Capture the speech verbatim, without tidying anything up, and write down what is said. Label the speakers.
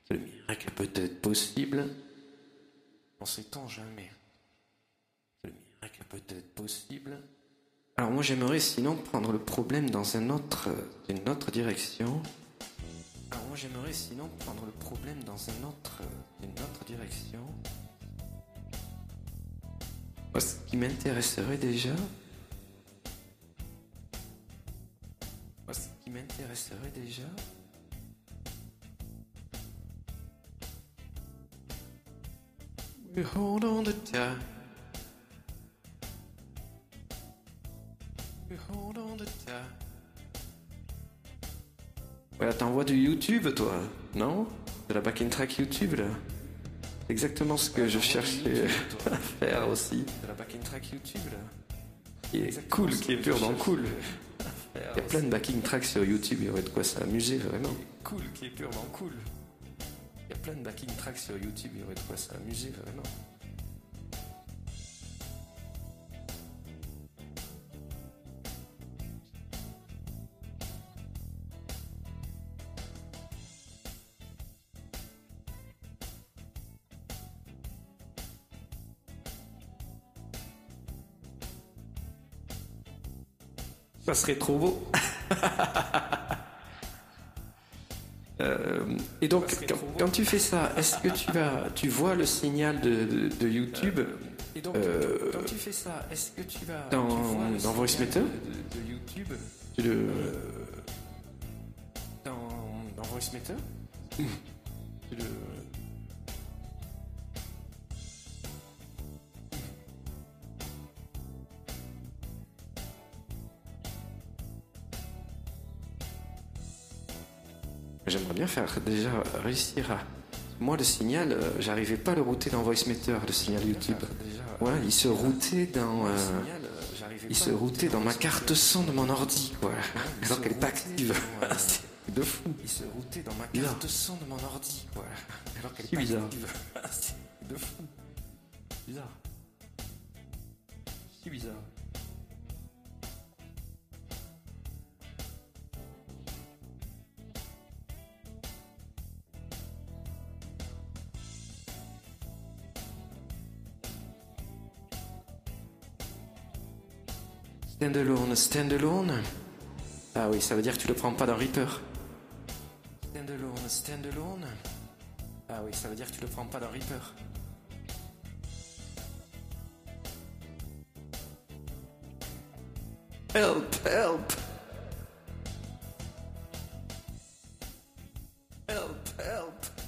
Speaker 1: Le miracle peut être possible. En sait-on jamais. Le miracle peut être possible. Alors moi j'aimerais sinon prendre le problème dans un autre, une autre direction. Alors moi j'aimerais sinon prendre le problème dans un autre, une autre direction. Moi, ce qui m'intéresserait déjà. Moi, ce qui m'intéresserait déjà. We hold on the time. We hold on the time. Ouais, t'envoies du YouTube, toi, non? De la backing track YouTube, là. C'est exactement ce que je cherchais à faire aussi. De la backing track YouTube, là. Qui est cool, qui est pur dans cool. Il y a plein de backing tracks sur YouTube, il y aurait de quoi s'amuser, vraiment. Cool, qui est pur dans cool. Il y a plein de backing tracks sur YouTube, il y aurait de quoi s'amuser, vraiment. Ça serait trop beau. euh, et donc, quand, quand tu fais ça, est-ce que tu vas, tu vois le signal de, de, de YouTube et donc, euh, quand tu fais ça, est-ce que tu vas dans, tu dans VoiceMeter de, de, de YouTube tu le euh, dans, dans VoiceMeter tu le J'aimerais bien faire déjà réussir à... Moi, le signal, euh, j'arrivais pas à le router dans VoiceMeter, le signal YouTube. Ouais, il se routait dans... Euh, il se routait dans ma carte son de mon ordi, quoi. Alors qu'elle est pas active. C'est de fou. Il se routait dans ma carte son de mon ordi, quoi. Alors qu'elle est pas active. C'est de fou. Bizarre. C'est bizarre. Standalone, standalone. Ah oui, ça veut dire que tu le prends pas dans Reaper. Standalone, standalone. Ah oui, ça veut dire que tu le prends pas dans Reaper. Help, help. Help, help.